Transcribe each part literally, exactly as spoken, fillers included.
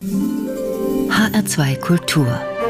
H R zwei Kultur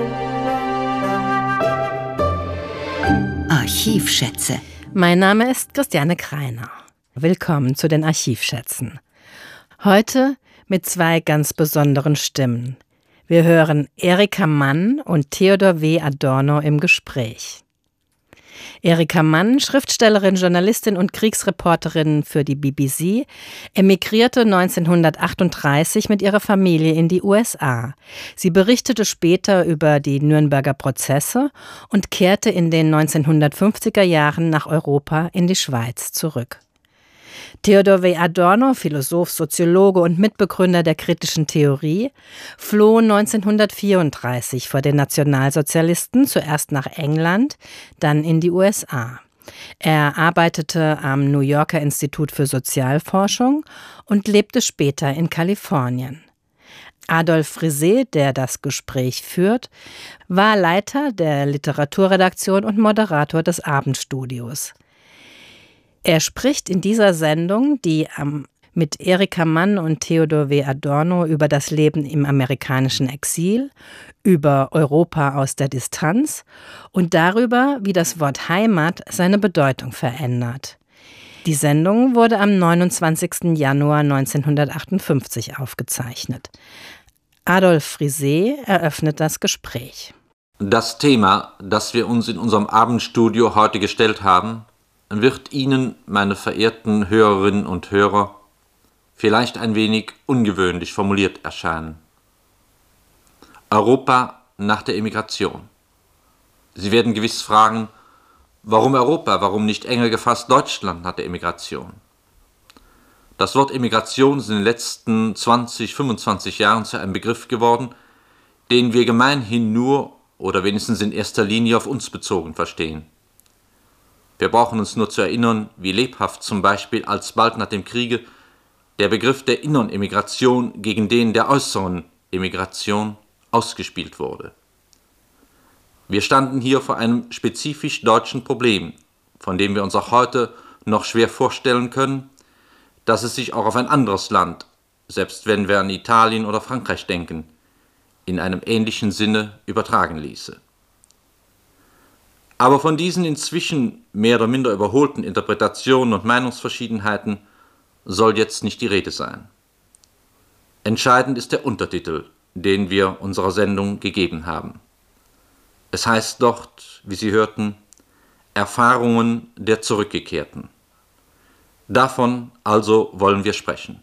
Archivschätze. Mein Name ist Christiane Kreiner. Willkommen zu den Archivschätzen. Heute mit zwei ganz besonderen Stimmen. Wir hören Erika Mann und Theodor W. Adorno im Gespräch. Erika Mann, Schriftstellerin, Journalistin und Kriegsreporterin für die B B C, emigrierte neunzehnhundertachtunddreißig mit ihrer Familie in die U S A. Sie berichtete später über die Nürnberger Prozesse und kehrte in den neunzehnhundertfünfziger Jahren nach Europa in die Schweiz zurück. Theodor W. Adorno, Philosoph, Soziologe und Mitbegründer der kritischen Theorie, floh neunzehnhundertvierunddreißig vor den Nationalsozialisten, zuerst nach England, dann in die U S A. Er arbeitete am New Yorker Institut für Sozialforschung und lebte später in Kalifornien. Adolf Frisé, der das Gespräch führt, war Leiter der Literaturredaktion und Moderator des Abendstudios. Er spricht in dieser Sendung, die ähm, mit Erika Mann und Theodor W. Adorno über das Leben im amerikanischen Exil, über Europa aus der Distanz und darüber, wie das Wort Heimat seine Bedeutung verändert. Die Sendung wurde am neunundzwanzigsten Januar neunzehnhundertachtundfünfzig aufgezeichnet. Adolf Frisé eröffnet das Gespräch. Das Thema, das wir uns in unserem Abendstudio heute gestellt haben, wird Ihnen, meine verehrten Hörerinnen und Hörer, vielleicht ein wenig ungewöhnlich formuliert erscheinen. Europa nach der Emigration. Sie werden gewiss fragen, warum Europa, warum nicht enger gefasst Deutschland nach der Emigration? Das Wort Emigration ist in den letzten zwanzig, fünfundzwanzig Jahren zu einem Begriff geworden, den wir gemeinhin nur oder wenigstens in erster Linie auf uns bezogen verstehen. Wir brauchen uns nur zu erinnern, wie lebhaft zum Beispiel alsbald nach dem Kriege der Begriff der inneren Emigration gegen den der äußeren Emigration ausgespielt wurde. Wir standen hier vor einem spezifisch deutschen Problem, von dem wir uns auch heute noch schwer vorstellen können, dass es sich auch auf ein anderes Land, selbst wenn wir an Italien oder Frankreich denken, in einem ähnlichen Sinne übertragen ließe. Aber von diesen inzwischen mehr oder minder überholten Interpretationen und Meinungsverschiedenheiten soll jetzt nicht die Rede sein. Entscheidend ist der Untertitel, den wir unserer Sendung gegeben haben. Es heißt dort, wie Sie hörten, Erfahrungen der Zurückgekehrten. Davon also wollen wir sprechen.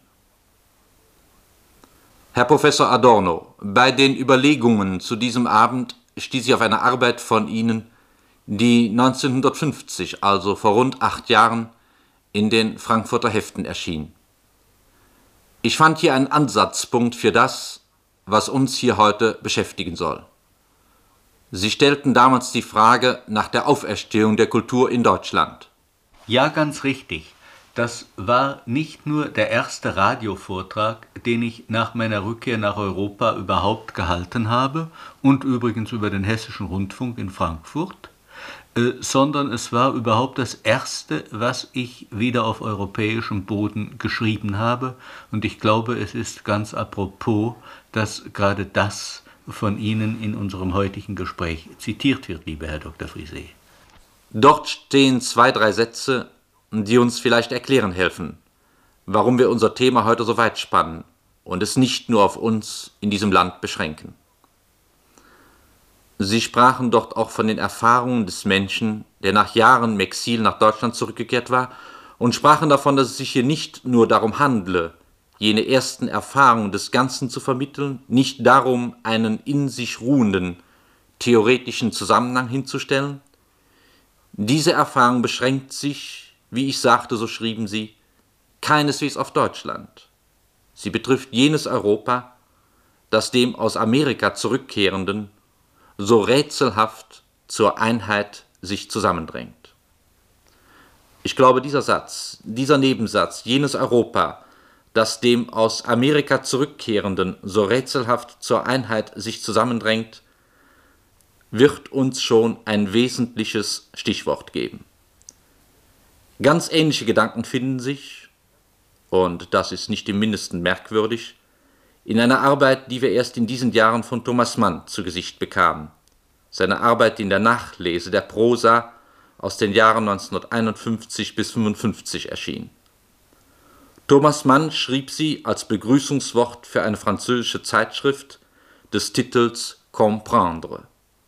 Herr Professor Adorno, bei den Überlegungen zu diesem Abend stieß ich auf eine Arbeit von Ihnen, die neunzehnhundertfünfzig, also vor rund acht Jahren, in den Frankfurter Heften erschien. Ich fand hier einen Ansatzpunkt für das, was uns hier heute beschäftigen soll. Sie stellten damals die Frage nach der Auferstehung der Kultur in Deutschland. Ja, ganz richtig. Das war nicht nur der erste Radiovortrag, den ich nach meiner Rückkehr nach Europa überhaupt gehalten habe und übrigens über den Hessischen Rundfunk in Frankfurt, Äh, sondern es war überhaupt das Erste, was ich wieder auf europäischem Boden geschrieben habe. Und ich glaube, es ist ganz apropos, dass gerade das von Ihnen in unserem heutigen Gespräch zitiert wird, lieber Herr Doktor Frisé. Dort stehen zwei, drei Sätze, die uns vielleicht erklären helfen, warum wir unser Thema heute so weit spannen und es nicht nur auf uns in diesem Land beschränken. Sie sprachen dort auch von den Erfahrungen des Menschen, der nach Jahren im Exil nach Deutschland zurückgekehrt war, und sprachen davon, dass es sich hier nicht nur darum handle, jene ersten Erfahrungen des Ganzen zu vermitteln, nicht darum, einen in sich ruhenden, theoretischen Zusammenhang hinzustellen. Diese Erfahrung beschränkt sich, wie ich sagte, so schrieben sie, keineswegs auf Deutschland. Sie betrifft jenes Europa, das dem aus Amerika zurückkehrenden so rätselhaft zur Einheit sich zusammendrängt. Ich glaube, dieser Satz, dieser Nebensatz, jenes Europa, das dem aus Amerika zurückkehrenden so rätselhaft zur Einheit sich zusammendrängt, wird uns schon ein wesentliches Stichwort geben. Ganz ähnliche Gedanken finden sich, und das ist nicht im Mindesten merkwürdig, in einer Arbeit, die wir erst in diesen Jahren von Thomas Mann zu Gesicht bekamen. Seine Arbeit in der Nachlese der Prosa aus den Jahren neunzehnhunderteinundfünfzig bis fünfundfünfzig erschien. Thomas Mann schrieb sie als Begrüßungswort für eine französische Zeitschrift des Titels Comprendre.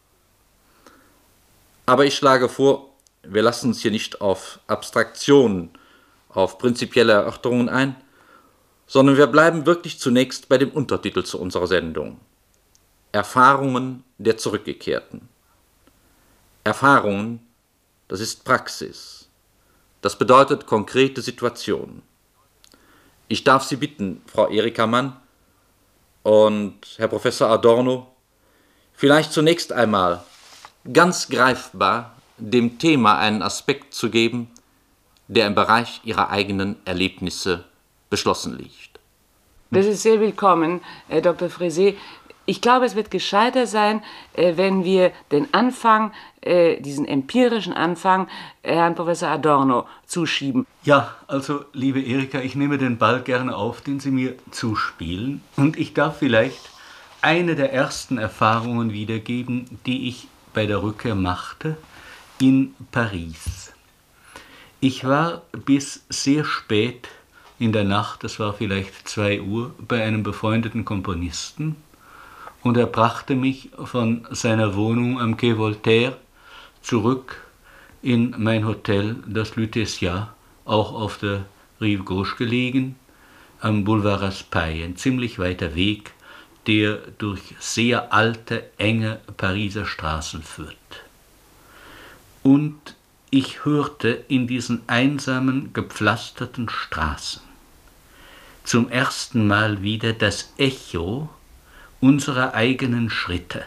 Aber ich schlage vor, wir lassen uns hier nicht auf Abstraktionen, auf prinzipielle Erörterungen ein, sondern wir bleiben wirklich zunächst bei dem Untertitel zu unserer Sendung: Erfahrungen der Zurückgekehrten. Erfahrungen, das ist Praxis. Das bedeutet konkrete Situationen. Ich darf Sie bitten, Frau Erika Mann und Herr Professor Adorno, vielleicht zunächst einmal ganz greifbar dem Thema einen Aspekt zu geben, der im Bereich Ihrer eigenen Erlebnisse beschlossen liegt. Das ist sehr willkommen, Herr Doktor Frézé. Ich glaube, es wird gescheiter sein, wenn wir den Anfang, diesen empirischen Anfang, Herrn Professor Adorno zuschieben. Ja, also, liebe Erika, ich nehme den Ball gerne auf, den Sie mir zuspielen. Und ich darf vielleicht eine der ersten Erfahrungen wiedergeben, die ich bei der Rückkehr machte, in Paris. Ich war bis sehr spät in der Nacht, das war vielleicht zwei Uhr, bei einem befreundeten Komponisten, und er brachte mich von seiner Wohnung am Quai Voltaire zurück in mein Hotel, das Lutetia, auch auf der Rive Gauche gelegen, am Boulevard Raspail, ein ziemlich weiter Weg, der durch sehr alte, enge Pariser Straßen führt. Und ich hörte in diesen einsamen, gepflasterten Straßen zum ersten Mal wieder das Echo unserer eigenen Schritte,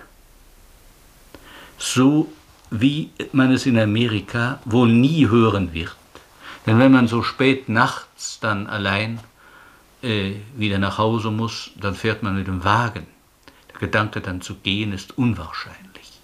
so wie man es in Amerika wohl nie hören wird. Denn wenn man so spät nachts dann allein äh, wieder nach Hause muss, dann fährt man mit dem Wagen. Der Gedanke dann zu gehen ist unwahrscheinlich.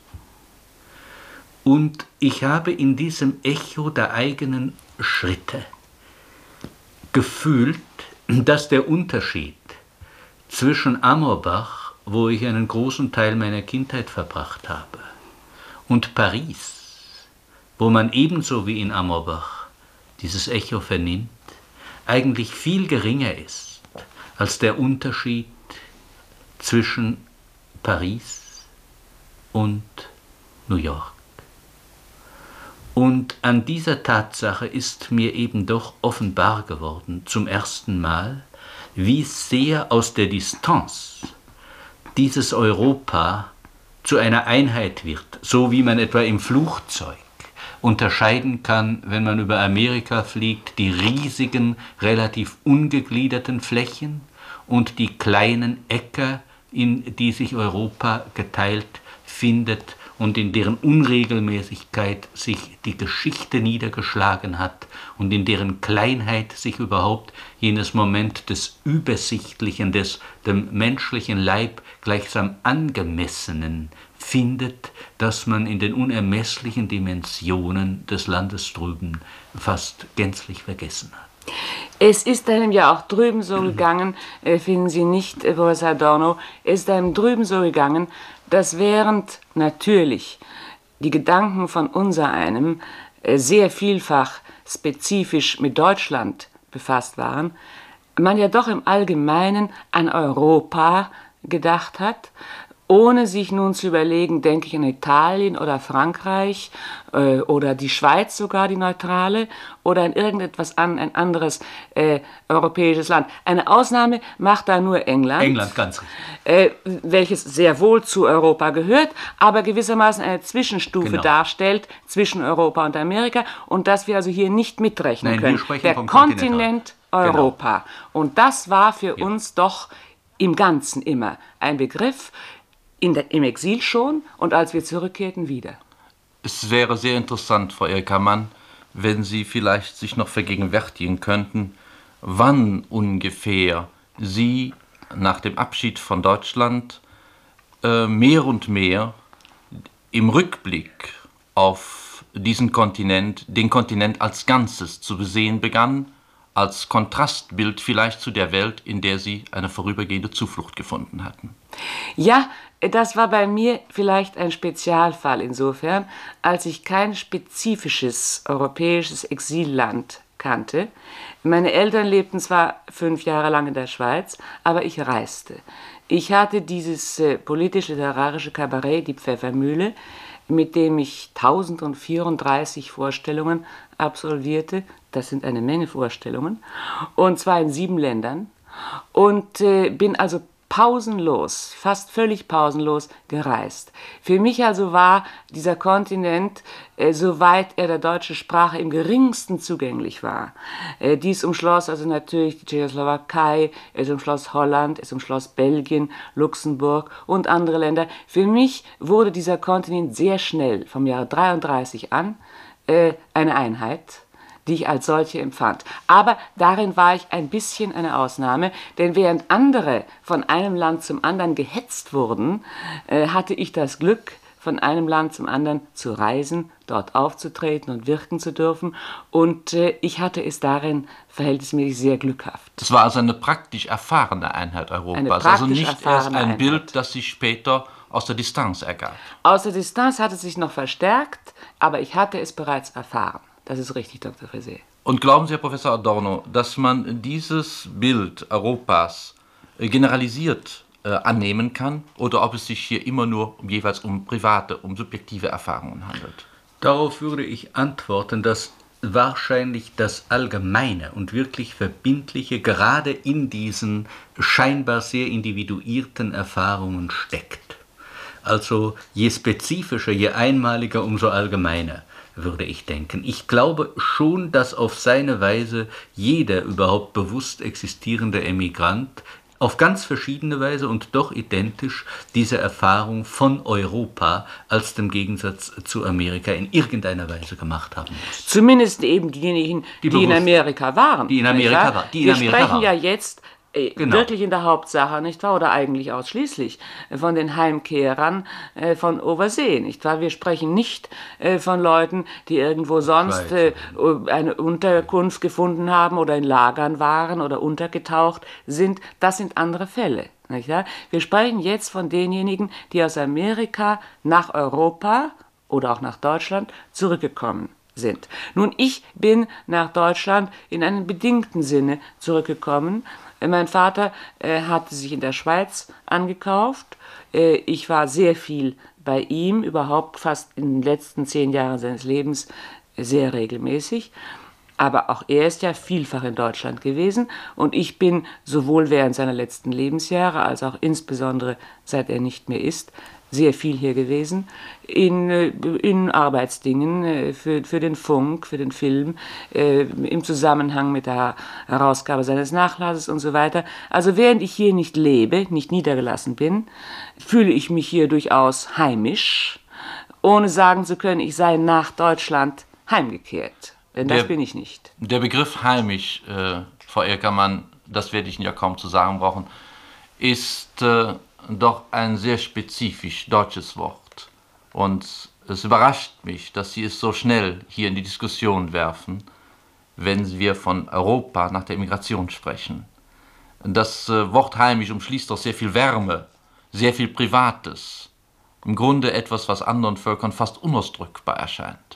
Und ich habe in diesem Echo der eigenen Schritte gefühlt, dass der Unterschied zwischen Amorbach, wo ich einen großen Teil meiner Kindheit verbracht habe, und Paris, wo man ebenso wie in Amorbach dieses Echo vernimmt, eigentlich viel geringer ist als der Unterschied zwischen Paris und New York. Und an dieser Tatsache ist mir eben doch offenbar geworden, zum ersten Mal, wie sehr aus der Distanz dieses Europa zu einer Einheit wird, so wie man etwa im Flugzeug unterscheiden kann, wenn man über Amerika fliegt, die riesigen, relativ ungegliederten Flächen und die kleinen Äcker, in die sich Europa geteilt findet und in deren Unregelmäßigkeit sich die Geschichte niedergeschlagen hat und in deren Kleinheit sich überhaupt jenes Moment des Übersichtlichen, des dem menschlichen Leib gleichsam angemessenen findet, dass man in den unermesslichen Dimensionen des Landes drüben fast gänzlich vergessen hat. Es ist einem ja auch drüben so gegangen, äh, finden Sie nicht, äh, Professor Adorno, es ist einem drüben so gegangen, dass während natürlich die Gedanken von unsereinem äh, sehr vielfach spezifisch mit Deutschland befasst waren, man ja doch im Allgemeinen an Europa gedacht hat, ohne sich nun zu überlegen, denke ich an Italien oder Frankreich äh, oder die Schweiz sogar, die neutrale, oder an irgendetwas an, ein anderes äh, europäisches Land. Eine Ausnahme macht da nur England. England, ganz richtig. Äh, welches sehr wohl zu Europa gehört, aber gewissermaßen eine Zwischenstufe Genau. darstellt zwischen Europa und Amerika und dass wir also hier nicht mitrechnen Nein, können. wir sprechen Der vom Kontinent Kontinental. Europa. Und das war für Ja. uns doch im Ganzen immer ein Begriff, in der, im Exil schon und als wir zurückkehrten wieder. Es wäre sehr interessant, Frau Erika Mann, wenn Sie vielleicht sich noch vergegenwärtigen könnten, wann ungefähr Sie nach dem Abschied von Deutschland äh, mehr und mehr im Rückblick auf diesen Kontinent, den Kontinent als Ganzes zu besehen begannen, als Kontrastbild vielleicht zu der Welt, in der Sie eine vorübergehende Zuflucht gefunden hatten. Ja, das war bei mir vielleicht ein Spezialfall insofern, als ich kein spezifisches europäisches Exilland kannte. Meine Eltern lebten zwar fünf Jahre lang in der Schweiz, aber ich reiste. Ich hatte dieses äh, politisch-literarische Kabarett, die Pfeffermühle, mit dem ich tausendvierunddreißig Vorstellungen absolvierte. Das sind eine Menge Vorstellungen. Und zwar in sieben Ländern. Und äh, bin also pausenlos, fast völlig pausenlos gereist. Für mich also war dieser Kontinent, äh, soweit er der deutschen Sprache im geringsten zugänglich war. Äh, dies umschloss also natürlich die Tschechoslowakei, es umschloss Holland, es umschloss Belgien, Luxemburg und andere Länder. Für mich wurde dieser Kontinent sehr schnell, vom Jahre dreiunddreißig an, äh, eine Einheit, die ich als solche empfand. Aber darin war ich ein bisschen eine Ausnahme, denn während andere von einem Land zum anderen gehetzt wurden, äh, hatte ich das Glück, von einem Land zum anderen zu reisen, dort aufzutreten und wirken zu dürfen. Und äh, ich hatte es darin verhältnismäßig sehr glückhaft. Das war also eine praktisch erfahrene Einheit Europas, Eine praktisch also nicht erst erfahrene ein Einheit. Bild, das sich später aus der Distanz ergab. Aus der Distanz hat es sich noch verstärkt, aber ich hatte es bereits erfahren. Das ist richtig, Doktor Frese. Und glauben Sie, Herr Professor Adorno, dass man dieses Bild Europas äh, generalisiert äh, annehmen kann, oder ob es sich hier immer nur um, jeweils um private, um subjektive Erfahrungen handelt? Darauf würde ich antworten, dass wahrscheinlich das Allgemeine und wirklich Verbindliche gerade in diesen scheinbar sehr individuierten Erfahrungen steckt. Also je spezifischer, je einmaliger, umso allgemeiner, würde ich denken. Ich glaube schon, dass auf seine Weise jeder überhaupt bewusst existierende Emigrant auf ganz verschiedene Weise und doch identisch diese Erfahrung von Europa als dem Gegensatz zu Amerika in irgendeiner Weise gemacht haben muss. Zumindest eben diejenigen, die, Die in bewusst- Amerika waren. die in nicht Amerika wahr? waren, die in Wir Amerika sprechen waren. ja jetzt äh, Genau. wirklich in der Hauptsache, nicht wahr? Oder eigentlich ausschließlich äh, von den Heimkehrern äh, von Oversee, nicht wahr? Wir sprechen nicht äh, von Leuten, die irgendwo sonst äh, eine Unterkunft gefunden haben oder in Lagern waren oder untergetaucht sind. Das sind andere Fälle. Nicht wahr? Wir sprechen jetzt von denjenigen, die aus Amerika nach Europa oder auch nach Deutschland zurückgekommen sind. Nun, ich bin nach Deutschland in einem bedingten Sinne zurückgekommen. Mein Vater äh, hatte sich in der Schweiz angekauft. Äh, ich war sehr viel bei ihm, überhaupt fast in den letzten zehn Jahren seines Lebens sehr regelmäßig. Aber auch er ist ja vielfach in Deutschland gewesen und ich bin sowohl während seiner letzten Lebensjahre als auch insbesondere seit er nicht mehr ist, sehr viel hier gewesen, in, in Arbeitsdingen, für, für den Funk, für den Film, äh, im Zusammenhang mit der Herausgabe seines Nachlasses und so weiter. Also während ich hier nicht lebe, nicht niedergelassen bin, fühle ich mich hier durchaus heimisch, ohne sagen zu können, ich sei nach Deutschland heimgekehrt. Denn das Der- bin ich nicht. Der Begriff heimisch, äh, Frau Eckermann, das werde ich Ihnen ja kaum zu sagen brauchen, ist äh, doch ein sehr spezifisch deutsches Wort. Und es überrascht mich, dass Sie es so schnell hier in die Diskussion werfen, wenn wir von Europa nach der Immigration sprechen. Das äh, Wort heimisch umschließt doch sehr viel Wärme, sehr viel Privates. Im Grunde etwas, was anderen Völkern fast unausdrückbar erscheint.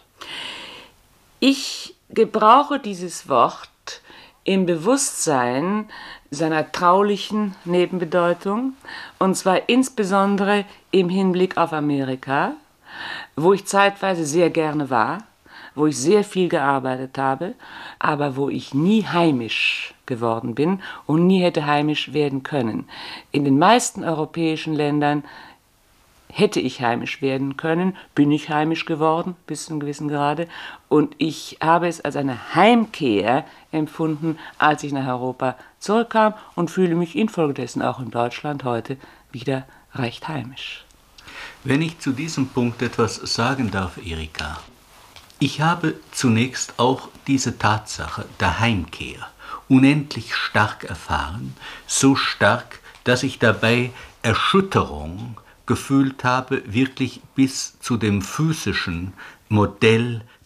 Ich gebrauche dieses Wort im Bewusstsein seiner traulichen Nebenbedeutung, und zwar insbesondere im Hinblick auf Amerika, wo ich zeitweise sehr gerne war, wo ich sehr viel gearbeitet habe, aber wo ich nie heimisch geworden bin und nie hätte heimisch werden können. In den meisten europäischen Ländern hätte ich heimisch werden können, bin ich heimisch geworden, bis zu einem gewissen Grade. Und ich habe es als eine Heimkehr empfunden, als ich nach Europa zurückkam und fühle mich infolgedessen auch in Deutschland heute wieder recht heimisch. Wenn ich zu diesem Punkt etwas sagen darf, Erika. Ich habe zunächst auch diese Tatsache der Heimkehr unendlich stark erfahren, so stark, dass ich dabei Erschütterung gefühlt habe, wirklich bis zu dem physischen Modell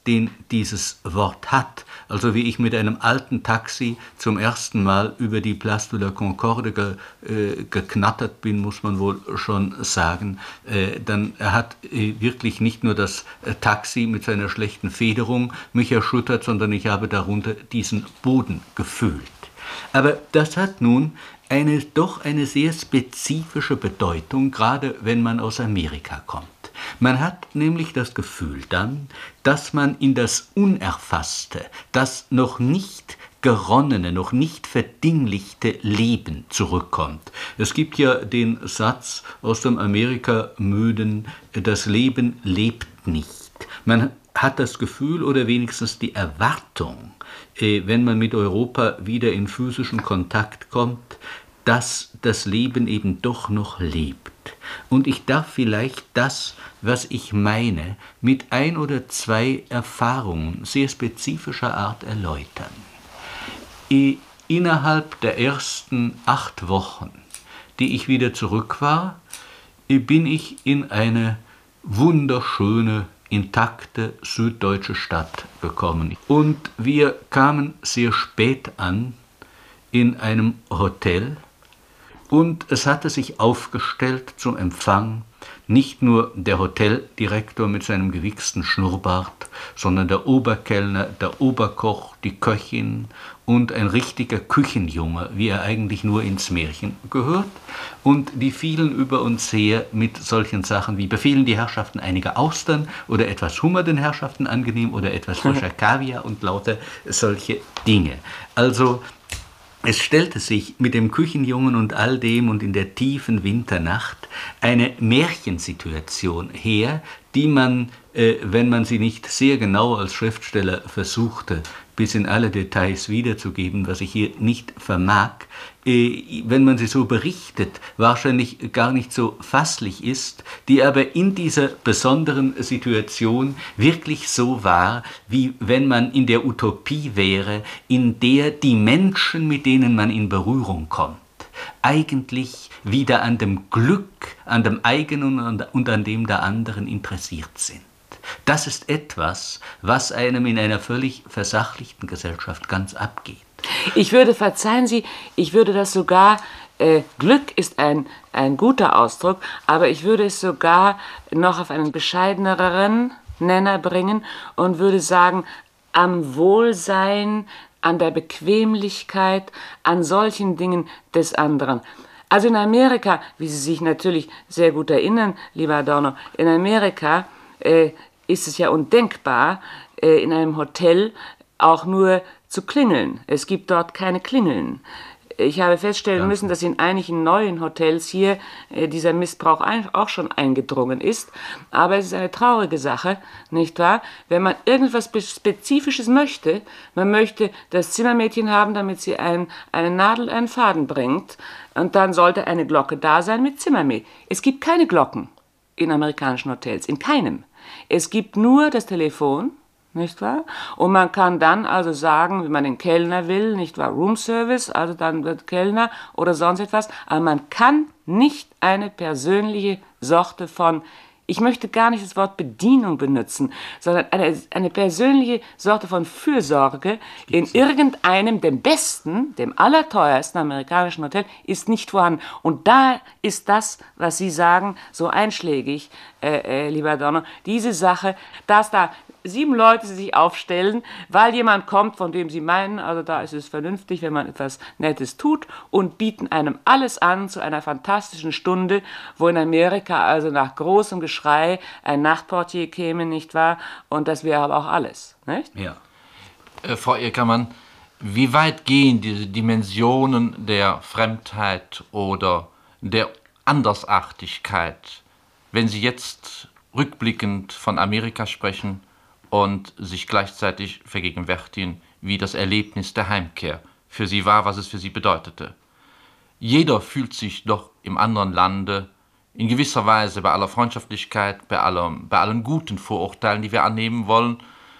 den dieses Wort hat. Also wie ich mit einem alten Taxi zum ersten Mal über die Place de la Concorde ge, äh, geknattert bin, muss man wohl schon sagen, äh, dann hat äh, wirklich nicht nur das äh, Taxi mit seiner schlechten Federung mich erschüttert, sondern ich habe darunter diesen Boden gefühlt. Aber das hat nun eine, doch eine sehr spezifische Bedeutung, gerade wenn man aus Amerika kommt. Man hat nämlich das Gefühl dann, dass man in das Unerfasste, das noch nicht geronnene, noch nicht verdinglichte Leben zurückkommt. Es gibt ja den Satz aus dem Amerika-Müden, das Leben lebt nicht. Man hat das Gefühl oder wenigstens die Erwartung, wenn man mit Europa wieder in physischen Kontakt kommt, dass das Leben eben doch noch lebt. Und ich darf vielleicht das, was ich meine, mit ein oder zwei Erfahrungen sehr spezifischer Art erläutern. Innerhalb der ersten acht Wochen, die ich wieder zurück war, bin ich in eine wunderschöne, intakte süddeutsche Stadt gekommen. Und wir kamen sehr spät an in einem Hotel, und es hatte sich aufgestellt zum Empfang nicht nur der Hoteldirektor mit seinem gewichsten Schnurrbart, sondern der Oberkellner, der Oberkoch, die Köchin und ein richtiger Küchenjunge, wie er eigentlich nur ins Märchen gehört. Und die fielen über uns her mit solchen Sachen wie: befehlen die Herrschaften einige Austern oder etwas Hummer den Herrschaften angenehm oder etwas frischer Kaviar und lauter solche Dinge. Also es stellte sich mit dem Küchenjungen und all dem und in der tiefen Winternacht eine Märchensituation her, die man, äh, wenn man sie nicht sehr genau als Schriftsteller versuchte, bis in alle Details wiederzugeben, was ich hier nicht vermag, äh, wenn man sie so berichtet, wahrscheinlich gar nicht so fasslich ist, die aber in dieser besonderen Situation wirklich so war, wie wenn man in der Utopie wäre, in der die Menschen, mit denen man in Berührung kommt, eigentlich wieder an dem Glück, an dem eigenen und an dem der anderen interessiert sind. Das ist etwas, was einem in einer völlig versachlichten Gesellschaft ganz abgeht. Ich würde, verzeihen Sie, ich würde das sogar, äh, Glück ist ein, ein guter Ausdruck, aber ich würde es sogar noch auf einen bescheideneren Nenner bringen und würde sagen, am Wohlsein, an der Bequemlichkeit, an solchen Dingen des anderen. Also in Amerika, wie Sie sich natürlich sehr gut erinnern, lieber Adorno, in Amerika äh, ist es ja undenkbar, äh, in einem Hotel auch nur zu klingeln. Es gibt dort keine Klingeln. Ich habe feststellen müssen, dass in einigen neuen Hotels hier äh, dieser Missbrauch ein, auch schon eingedrungen ist. Aber es ist eine traurige Sache, nicht wahr? Wenn man irgendwas Spezifisches möchte, man möchte das Zimmermädchen haben, damit sie ein, eine Nadel, einen Faden bringt, und dann sollte eine Glocke da sein mit Zimmermädchen. Es gibt keine Glocken in amerikanischen Hotels, in keinem. Es gibt nur das Telefon, nicht wahr? Und man kann dann also sagen, wenn man den Kellner will, nicht wahr, Room Service, also dann wird Kellner oder sonst etwas, aber man kann nicht eine persönliche Sorte von, ich möchte gar nicht das Wort Bedienung benutzen, sondern eine, eine persönliche Sorte von Fürsorge in irgendeinem, dem besten, dem allerteuersten amerikanischen Hotel, ist nicht vorhanden. Und da ist das, was Sie sagen, so einschlägig, äh, äh, lieber Adorno, diese Sache, dass da sieben Leute sich aufstellen, weil jemand kommt, von dem sie meinen, also da ist es vernünftig, wenn man etwas Nettes tut, und bieten einem alles an zu einer fantastischen Stunde, wo in Amerika also nach großem Geschrei ein Nachtportier käme, nicht wahr? Und das wäre aber auch alles, nicht? Ja. Äh, Frau Eckermann, wie weit gehen diese Dimensionen der Fremdheit oder der Andersartigkeit, wenn Sie jetzt rückblickend von Amerika sprechen und sich gleichzeitig vergegenwärtigen, wie das Erlebnis der Heimkehr für Sie war, was es für Sie bedeutete? Jeder fühlt sich doch im anderen Lande in gewisser Weise, bei aller Freundschaftlichkeit, bei, allem, bei allen guten Vorurteilen, die wir annehmen wollen,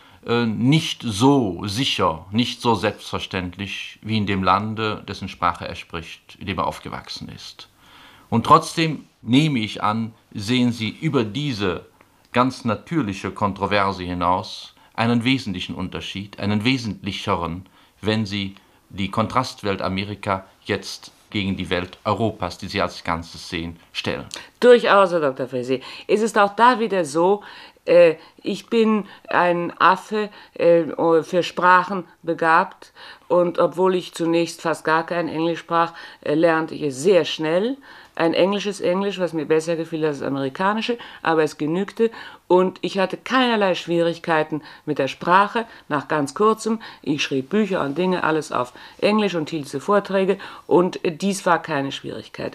nicht so sicher, nicht so selbstverständlich wie in dem Lande, dessen Sprache er spricht, in dem er aufgewachsen ist. Und trotzdem, nehme ich an, sehen Sie über diese ganz natürliche Kontroverse hinaus einen wesentlichen Unterschied, einen wesentlicheren, wenn Sie die Kontrastwelt Amerika jetzt gegen die Welt Europas, die Sie als Ganzes sehen, stellen. Durchaus, Herr Doktor Frisier. Es ist auch da wieder so, äh, ich bin ein Affe, äh, für Sprachen begabt, und obwohl ich zunächst fast gar kein Englisch sprach, äh, lernte ich es sehr schnell. Ein englisches Englisch, was mir besser gefiel als das amerikanische, aber es genügte, und ich hatte keinerlei Schwierigkeiten mit der Sprache. Nach ganz kurzem, ich schrieb Bücher und Dinge, alles auf Englisch und hielt diese Vorträge, und äh, dies war keine Schwierigkeit.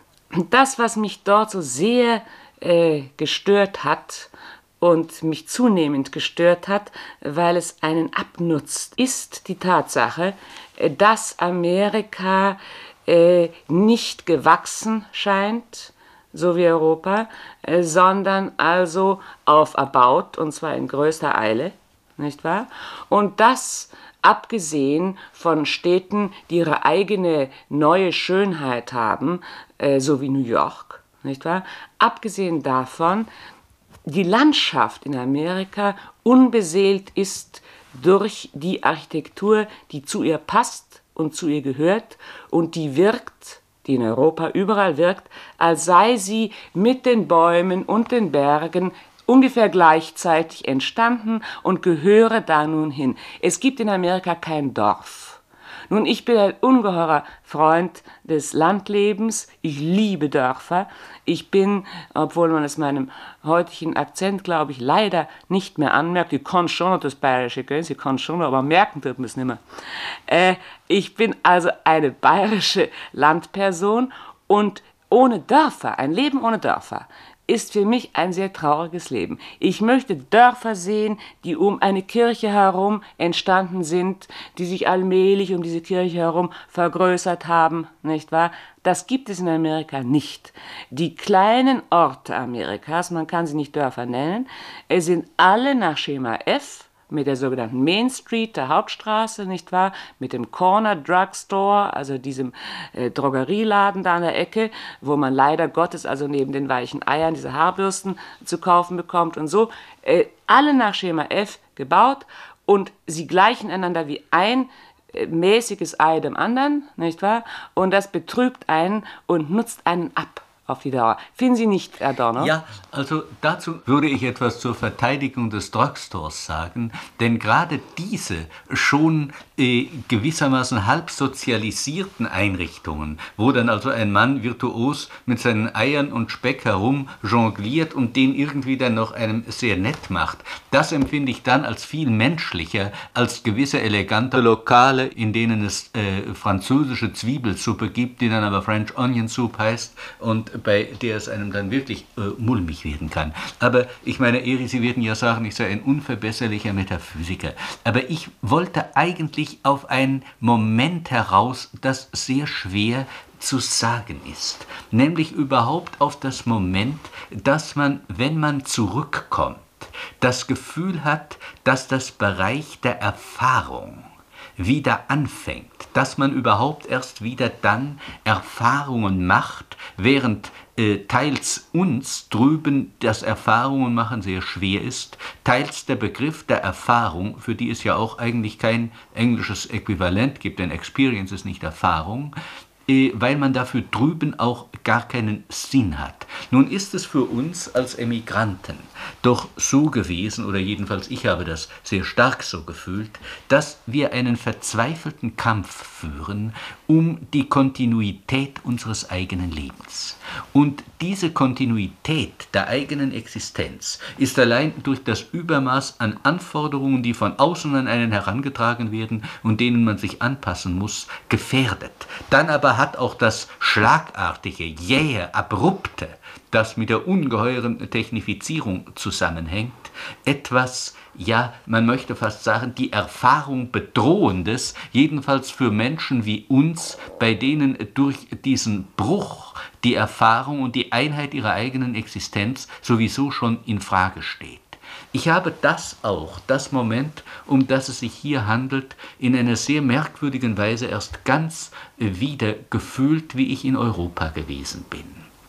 Das, was mich dort so sehr äh, gestört hat und mich zunehmend gestört hat, weil es einen abnutzt, ist die Tatsache, äh, dass Amerika äh, nicht gewachsen scheint, so wie Europa, äh, sondern also auferbaut, und zwar in größter Eile, nicht wahr? Und das abgesehen von Städten, die ihre eigene neue Schönheit haben, äh, so wie New York, nicht wahr? Abgesehen davon, die Landschaft in Amerika unbeseelt ist durch die Architektur, die zu ihr passt und zu ihr gehört, und die wirkt, die in Europa überall wirkt, als sei sie mit den Bäumen und den Bergen ungefähr gleichzeitig entstanden und gehöre da nun hin. Es gibt in Amerika kein Dorf. Nun, ich bin ein ungeheurer Freund des Landlebens. Ich liebe Dörfer. Ich bin, obwohl man es meinem heutigen Akzent, glaube ich, leider nicht mehr anmerkt, ich kann schon noch das Bayerische, gell? Sie kann schon noch, aber merken tut man es nicht mehr. Äh, ich bin also eine bayerische Landperson, und ohne Dörfer, ein Leben ohne Dörfer, ist für mich ein sehr trauriges Leben. Ich möchte Dörfer sehen, die um eine Kirche herum entstanden sind, die sich allmählich um diese Kirche herum vergrößert haben, nicht wahr? Das gibt es in Amerika nicht. Die kleinen Orte Amerikas, man kann sie nicht Dörfer nennen, sind alle nach Schema F, mit der sogenannten Main Street, der Hauptstraße, nicht wahr, mit dem Corner Drugstore, also diesem äh, Drogerieladen da an der Ecke, wo man leider Gottes also neben den weichen Eiern diese Haarbürsten zu kaufen bekommt und so, äh, alle nach Schema F gebaut, und sie gleichen einander wie ein äh, mäßiges Ei dem anderen, nicht wahr, und das betrübt einen und nutzt einen ab auf die Dauer. Finden Sie nicht, Herr Adorno? Ja, also dazu würde ich etwas zur Verteidigung des Drugstores sagen, denn gerade diese schon äh, gewissermaßen halb sozialisierten Einrichtungen, wo dann also ein Mann virtuos mit seinen Eiern und Speck herum jongliert und den irgendwie dann noch einem sehr nett macht, das empfinde ich dann als viel menschlicher als gewisse elegante Lokale, in denen es äh, französische Zwiebelsuppe gibt, die dann aber French Onion Soup heißt und bei der es einem dann wirklich äh, mulmig werden kann. Aber ich meine, Eri, Sie werden ja sagen, ich sei ein unverbesserlicher Metaphysiker. Aber ich wollte eigentlich auf einen Moment heraus, das sehr schwer zu sagen ist. Nämlich überhaupt auf das Moment, dass man, wenn man zurückkommt, das Gefühl hat, dass das Bereich der Erfahrung wieder anfängt, dass man überhaupt erst wieder dann Erfahrungen macht, während äh, teils uns drüben das Erfahrungen machen sehr schwer ist, teils der Begriff der Erfahrung, für die es ja auch eigentlich kein englisches Äquivalent gibt, denn Experience ist nicht Erfahrung, äh, weil man dafür drüben auch gar keinen Sinn hat. Nun ist es für uns als Emigranten doch so gewesen, oder jedenfalls ich habe das sehr stark so gefühlt, dass wir einen verzweifelten Kampf führen um die Kontinuität unseres eigenen Lebens. Und diese Kontinuität der eigenen Existenz ist allein durch das Übermaß an Anforderungen, die von außen an einen herangetragen werden und denen man sich anpassen muss, gefährdet. Dann aber hat auch das schlagartige, jähe, abrupte, das mit der ungeheuren Technifizierung zusammenhängt, etwas, ja, man möchte fast sagen, die Erfahrung Bedrohendes, jedenfalls für Menschen wie uns, bei denen durch diesen Bruch die Erfahrung und die Einheit ihrer eigenen Existenz sowieso schon in Frage steht. Ich habe das auch, das Moment, um das es sich hier handelt, in einer sehr merkwürdigen Weise erst ganz wieder gefühlt, wie ich in Europa gewesen bin.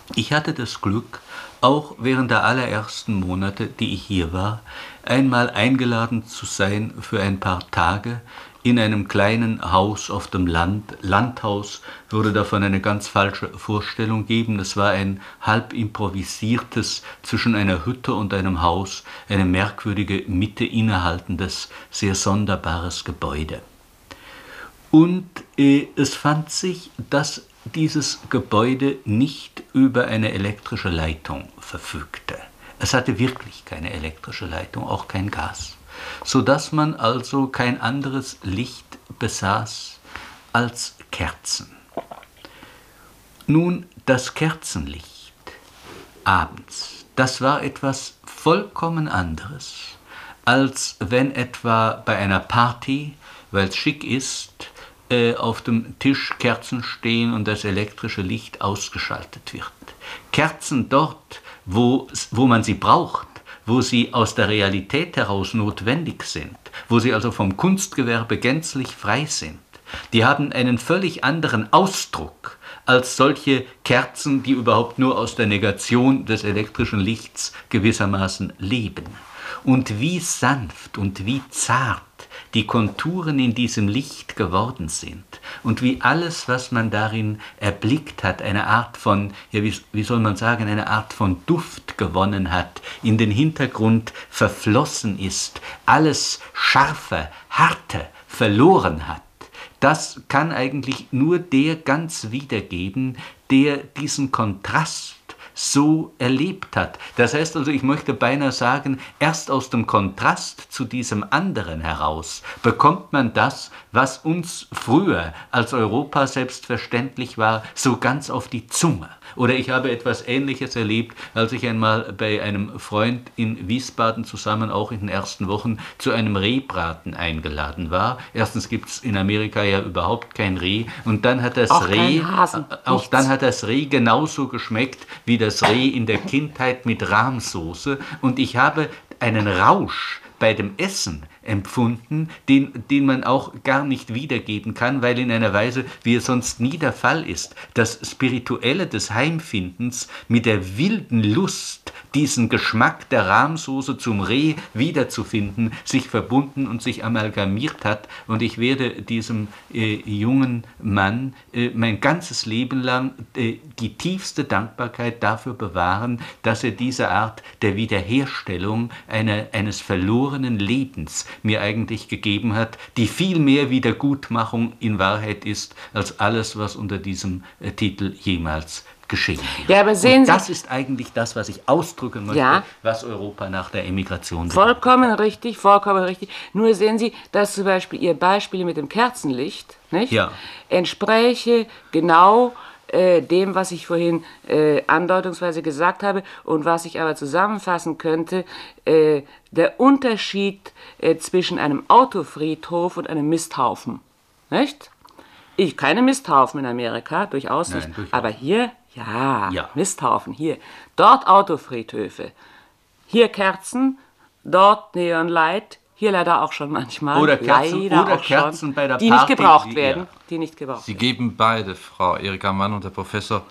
Ich hatte das Glück, auch während der allerersten Monate, die ich hier war, einmal eingeladen zu sein für ein paar Tage in einem kleinen Haus auf dem Land. Landhaus würde davon eine ganz falsche Vorstellung geben. Es war ein halb improvisiertes, zwischen einer Hütte und einem Haus, eine merkwürdige Mitte innehaltendes, sehr sonderbares Gebäude. Und äh, es fand sich, dass dieses Gebäude nicht über eine elektrische Leitung verfügte. Es hatte wirklich keine elektrische Leitung, auch kein Gas, sodass man also kein anderes Licht besaß als Kerzen. Nun, das Kerzenlicht abends, das war etwas vollkommen anderes, als wenn etwa bei einer Party, weil es schick ist, auf dem Tisch Kerzen stehen und das elektrische Licht ausgeschaltet wird. Kerzen dort, wo, wo man sie braucht, wo sie aus der Realität heraus notwendig sind, wo sie also vom Kunstgewerbe gänzlich frei sind, die haben einen völlig anderen Ausdruck als solche Kerzen, die überhaupt nur aus der Negation des elektrischen Lichts gewissermaßen leben. Und wie sanft und wie zart die Konturen in diesem Licht geworden sind und wie alles, was man darin erblickt hat, eine Art von, ja, wie, wie soll man sagen, eine Art von Duft gewonnen hat, in den Hintergrund verflossen ist, alles Scharfe, Harte verloren hat. Das kann eigentlich nur der ganz wiedergeben, der diesen Kontrast so erlebt hat. Das heißt also, ich möchte beinahe sagen, erst aus dem Kontrast zu diesem anderen heraus bekommt man das, was uns früher als Europa selbstverständlich war, so ganz auf die Zunge. Oder ich habe etwas Ähnliches erlebt, als ich einmal bei einem Freund in Wiesbaden zusammen auch in den ersten Wochen zu einem Rehbraten eingeladen war. Erstens gibt es in Amerika ja überhaupt kein Reh und dann hat das auch Reh, Hasen, auch dann hat das Reh genauso geschmeckt wie das Reh in der Kindheit mit Rahmsoße und ich habe einen Rausch bei dem Essen empfunden, den, den man auch gar nicht wiedergeben kann, weil in einer Weise, wie es sonst nie der Fall ist, das Spirituelle des Heimfindens mit der wilden Lust, diesen Geschmack der Rahmsoße zum Reh wiederzufinden, sich verbunden und sich amalgamiert hat. Und ich werde diesem äh, jungen Mann äh, mein ganzes Leben lang äh, die tiefste Dankbarkeit dafür bewahren, dass er diese Art der Wiederherstellung einer, eines verlorenen Lebens mir eigentlich gegeben hat, die viel mehr Wiedergutmachung in Wahrheit ist, als alles, was unter diesem äh, Titel jemals geschehen ist. Ja, aber sehen Und Sie, das ist eigentlich das, was ich ausdrücken möchte, ja, was Europa nach der Emigration vollkommen richtig, vollkommen richtig. Nur sehen Sie, dass zum Beispiel Ihr Beispiel mit dem Kerzenlicht, nicht, ja, entspräche genau äh, dem, was ich vorhin äh, andeutungsweise gesagt habe und was ich aber zusammenfassen könnte, äh, der Unterschied äh, zwischen einem Autofriedhof und einem Misthaufen, nicht? Ich keine Misthaufen in Amerika, durchaus nicht, Nein, durchaus. Aber hier, ja, Ja. Misthaufen, hier. Dort Autofriedhöfe, hier Kerzen, dort Neonlight, hier leider auch schon manchmal. Oder Kerzen, leider oder auch Kerzen schon, bei der die Party, nicht gebraucht die- werden, ja. die nicht gebraucht Sie werden. geben beide, Frau Erika Mann und der Professor,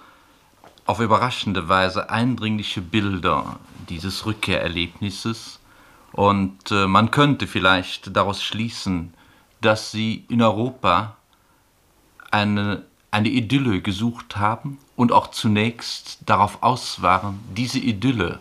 auf überraschende Weise eindringliche Bilder dieses Rückkehrerlebnisses. Und äh, man könnte vielleicht daraus schließen, dass Sie in Europa eine, eine Idylle gesucht haben und auch zunächst darauf aus waren, diese Idylle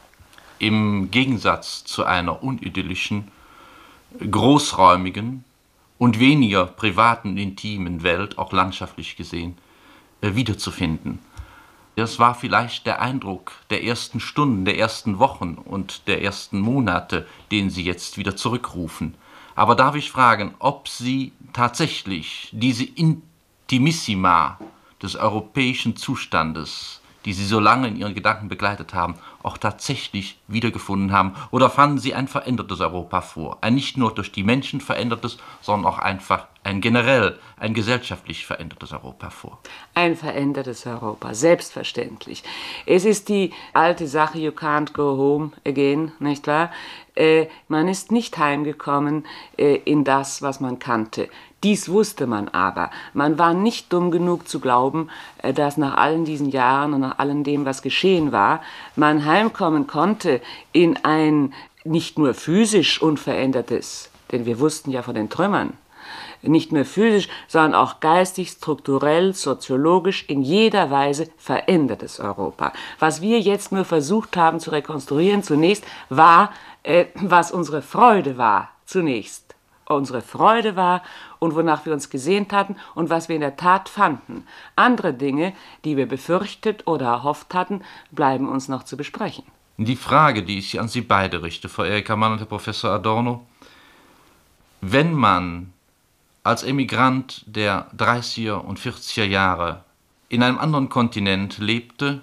im Gegensatz zu einer unidyllischen, großräumigen und weniger privaten, intimen Welt, auch landschaftlich gesehen, äh, wiederzufinden. Das war vielleicht der Eindruck der ersten Stunden, der ersten Wochen und der ersten Monate, den Sie jetzt wieder zurückrufen. Aber darf ich fragen, ob Sie tatsächlich diese Intimissima des europäischen Zustandes, die Sie so lange in Ihren Gedanken begleitet haben, auch tatsächlich wiedergefunden haben? Oder fanden Sie ein verändertes Europa vor? Ein nicht nur durch die Menschen verändertes, sondern auch einfach ein generell, ein gesellschaftlich verändertes Europa vor? Ein verändertes Europa, selbstverständlich. Es ist die alte Sache, you can't go home again, nicht wahr? Äh, man ist nicht heimgekommen äh, in das, was man kannte. Dies wusste man aber. Man war nicht dumm genug zu glauben, dass nach allen diesen Jahren und nach allem dem, was geschehen war, man heimkommen konnte in ein nicht nur physisch unverändertes, denn wir wussten ja von den Trümmern, nicht nur physisch, sondern auch geistig, strukturell, soziologisch, in jeder Weise verändertes Europa. Was wir jetzt nur versucht haben zu rekonstruieren zunächst, war, äh, was unsere Freude war, zunächst. Unsere Freude war und wonach wir uns gesehnt hatten und was wir in der Tat fanden. Andere Dinge, die wir befürchtet oder erhofft hatten, bleiben uns noch zu besprechen. Die Frage, die ich an Sie beide richte, Frau Erika Mann und Herr Professor Adorno, wenn man als Emigrant der dreißiger und vierziger Jahre in einem anderen Kontinent lebte,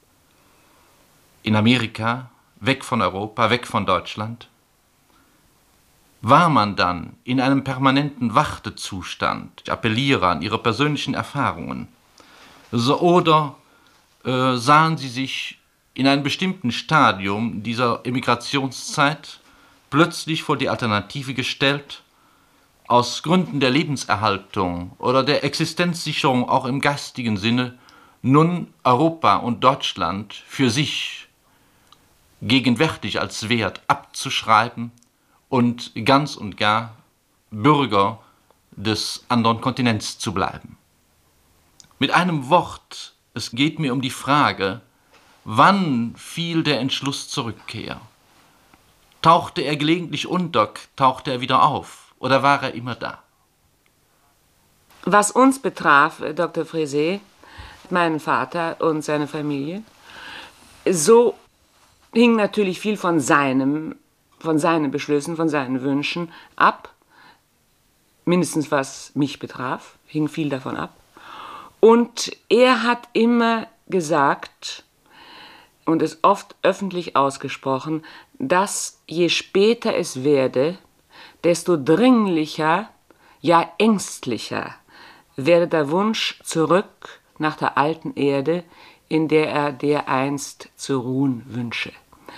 in Amerika, weg von Europa, weg von Deutschland, war man dann in einem permanenten Wartezustand? Ich appelliere an Ihre persönlichen Erfahrungen. So, oder äh, sahen Sie sich in einem bestimmten Stadium dieser Emigrationszeit plötzlich vor die Alternative gestellt, aus Gründen der Lebenserhaltung oder der Existenzsicherung auch im geistigen Sinne nun Europa und Deutschland für sich gegenwärtig als Wert abzuschreiben und ganz und gar Bürger des anderen Kontinents zu bleiben. Mit einem Wort, es geht mir um die Frage, wann fiel der Entschluss zur Rückkehr? Tauchte er gelegentlich unter, tauchte er wieder auf? Oder war er immer da? Was uns betraf, Doktor Frézé, meinen Vater und seine Familie, so hing natürlich viel von seinem, von seinen Beschlüssen, von seinen Wünschen ab. Mindestens was mich betraf, hing viel davon ab. Und er hat immer gesagt und es oft öffentlich ausgesprochen, dass je später es werde, desto dringlicher, ja ängstlicher werde der Wunsch zurück nach der alten Erde, in der er dereinst zu ruhen wünsche.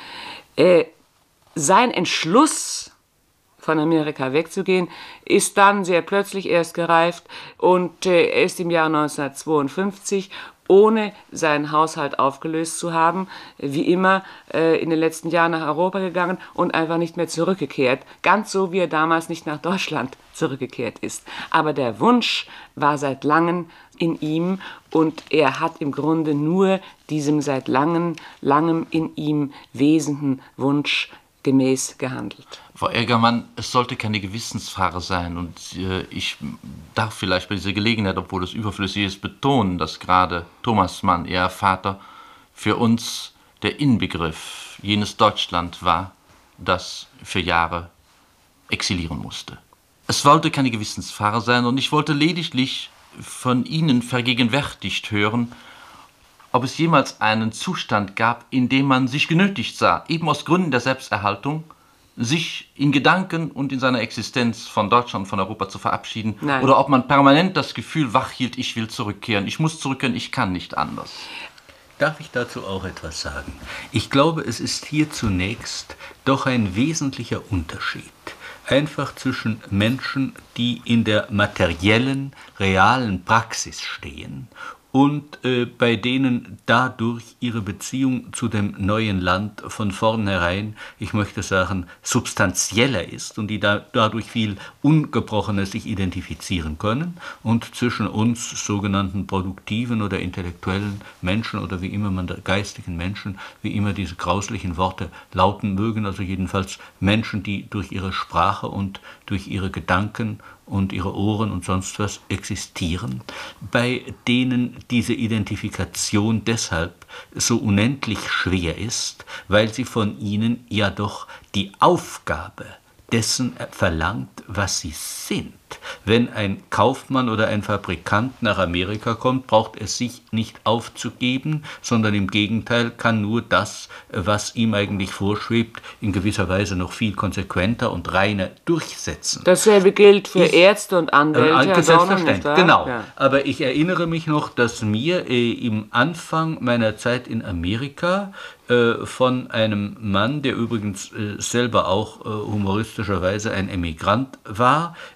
Äh, sein Entschluss, von Amerika wegzugehen, ist dann sehr plötzlich erst gereift und äh, er ist im Jahr neunzehnhundertzweiundfünfzig, ohne seinen Haushalt aufgelöst zu haben, wie immer äh, in den letzten Jahren nach Europa gegangen und einfach nicht mehr zurückgekehrt. Ganz so, wie er damals nicht nach Deutschland zurückgekehrt ist. Aber der Wunsch war seit langem in ihm und er hat im Grunde nur diesem seit langem, langem in ihm wesenden Wunsch gemäß gehandelt. Frau Eggermann, es sollte keine Gewissensfrage sein und äh, ich darf vielleicht bei dieser Gelegenheit, obwohl es überflüssig ist, betonen, dass gerade Thomas Mann, Ihr Vater, für uns der Inbegriff jenes Deutschland war, das für Jahre exilieren musste. Es wollte keine Gewissensfrage sein und ich wollte lediglich von Ihnen vergegenwärtigt hören, ob es jemals einen Zustand gab, in dem man sich genötigt sah, eben aus Gründen der Selbsterhaltung, sich in Gedanken und in seiner Existenz von Deutschland und von Europa zu verabschieden. Nein. Oder ob man permanent das Gefühl wachhielt, ich will zurückkehren, ich muss zurückkehren, ich kann nicht anders. Darf ich dazu auch etwas sagen? Ich glaube, es ist hier zunächst doch ein wesentlicher Unterschied. Einfach zwischen Menschen, die in der materiellen, realen Praxis stehen und äh, bei denen dadurch ihre Beziehung zu dem neuen Land von vornherein, ich möchte sagen, substanzieller ist und die da, dadurch viel Ungebrochener sich identifizieren können, und zwischen uns sogenannten produktiven oder intellektuellen Menschen oder wie immer man, geistigen Menschen, wie immer diese grauslichen Worte lauten mögen, also jedenfalls Menschen, die durch ihre Sprache und durch ihre Gedanken und ihre Ohren und sonst was existieren, bei denen diese Identifikation deshalb so unendlich schwer ist, weil sie von ihnen ja doch die Aufgabe dessen verlangt, was sie sind. Wenn ein Kaufmann oder ein Fabrikant nach Amerika kommt, braucht er sich nicht aufzugeben, sondern im Gegenteil kann nur das, was ihm eigentlich vorschwebt, in gewisser Weise noch viel konsequenter und reiner durchsetzen. Dasselbe gilt für ich, Ärzte und Anwälte. Äh, selbstverständlich, Dornen, genau. Ja. Aber ich erinnere mich noch, dass mir äh, im Anfang meiner Zeit in Amerika äh, von einem Mann, der übrigens äh, selber auch äh, humoristischerweise ein Emigrant war, erklärt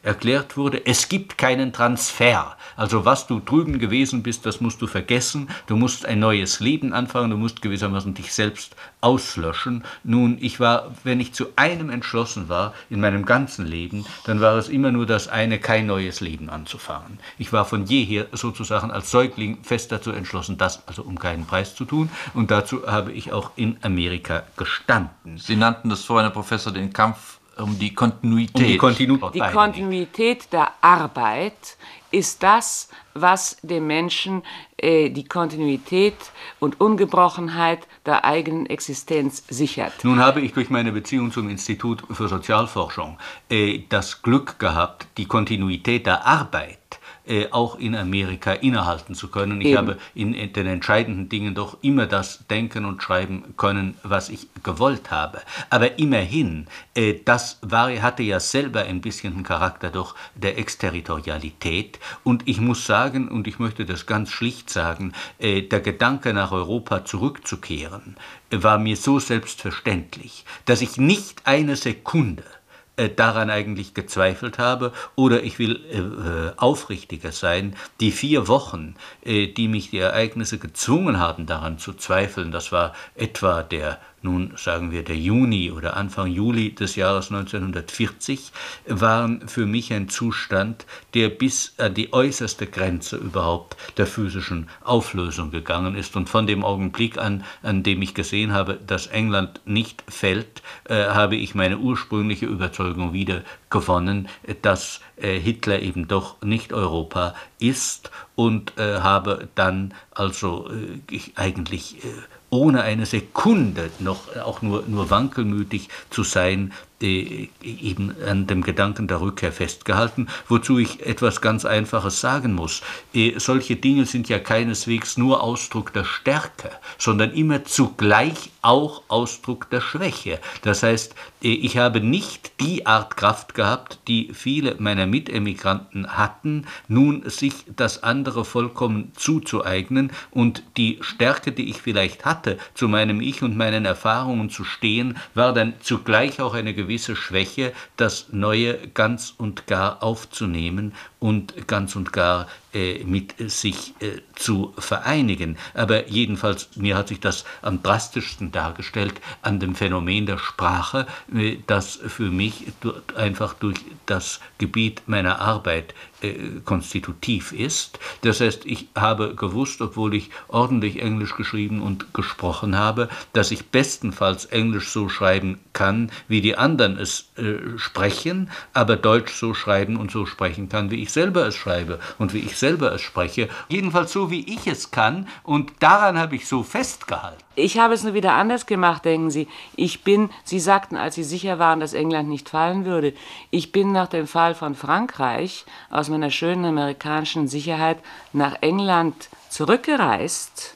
gelehrt wurde, es gibt keinen Transfer. Also was du drüben gewesen bist, das musst du vergessen. Du musst ein neues Leben anfangen, du musst gewissermaßen dich selbst auslöschen. Nun, ich war, wenn ich zu einem entschlossen war in meinem ganzen Leben, dann war es immer nur das eine, kein neues Leben anzufangen. Ich war von jeher sozusagen als Säugling fest dazu entschlossen, das also um keinen Preis zu tun. Und dazu habe ich auch in Amerika gestanden. Sie nannten das vorhin, Herr Professor, den Kampf um die Kontinuität. Um die Kontinuität. Die Kontinuität der Arbeit ist das, was dem Menschen äh, die Kontinuität und Ungebrochenheit der eigenen Existenz sichert. Nun habe ich durch meine Beziehung zum Institut für Sozialforschung äh, das Glück gehabt, die Kontinuität der Arbeit Äh, auch in Amerika innehalten zu können. Ich Eben. habe in, in den entscheidenden Dingen doch immer das denken und schreiben können, was ich gewollt habe. Aber immerhin, äh, das war, hatte ja selber ein bisschen den Charakter doch der Exterritorialität. Und ich muss sagen, und ich möchte das ganz schlicht sagen, äh, der Gedanke nach Europa zurückzukehren, äh, war mir so selbstverständlich, dass ich nicht eine Sekunde daran eigentlich gezweifelt habe, oder ich will äh, aufrichtiger sein, die vier Wochen, äh, die mich die Ereignisse gezwungen haben, daran zu zweifeln, das war etwa der, nun sagen wir, der Juni oder Anfang Juli des Jahres neunzehnhundertvierzig, waren für mich ein Zustand, der bis an die äußerste Grenze überhaupt der physischen Auflösung gegangen ist. Und von dem Augenblick an, an dem ich gesehen habe, dass England nicht fällt, äh, habe ich meine ursprüngliche Überzeugung wieder gewonnen, dass äh, Hitler eben doch nicht Europa ist, und äh, habe dann also äh, ich eigentlich äh, ohne eine Sekunde noch auch nur, nur wankelmütig zu sein, äh, eben an dem Gedanken der Rückkehr festgehalten, wozu ich etwas ganz Einfaches sagen muss. Äh, solche Dinge sind ja keineswegs nur Ausdruck der Stärke, sondern immer zugleich auch Ausdruck der Schwäche. Das heißt, äh, ich habe nicht die Art Kraft gehabt, die viele meiner Mitemigranten hatten, nun sich das andere vollkommen zuzueignen, und die Stärke, die ich vielleicht hatte, zu meinem Ich und meinen Erfahrungen zu stehen, war dann zugleich auch eine gewisse Schwäche, das Neue ganz und gar aufzunehmen und ganz und gar äh, mit sich äh, zu vereinigen. Aber jedenfalls, mir hat sich das am drastischsten dargestellt an dem Phänomen der Sprache, äh, das für mich einfach durch das Gebiet meiner Arbeit äh, konstitutiv ist. Das heißt, ich habe gewusst, obwohl ich ordentlich Englisch geschrieben und gesprochen habe, dass ich bestenfalls Englisch so schreiben kann, wie die anderen es äh, sprechen, aber Deutsch so schreiben und so sprechen kann, wie ich selber es schreibe und wie ich selber es spreche. Jedenfalls so, wie ich es kann, und daran habe ich so festgehalten. Ich habe es nur wieder anders gemacht, denken Sie. Ich bin, Sie sagten, als Sie sicher waren, dass England nicht fallen würde, ich bin nach dem Fall von Frankreich aus meiner schönen amerikanischen Sicherheit nach England zurückgereist,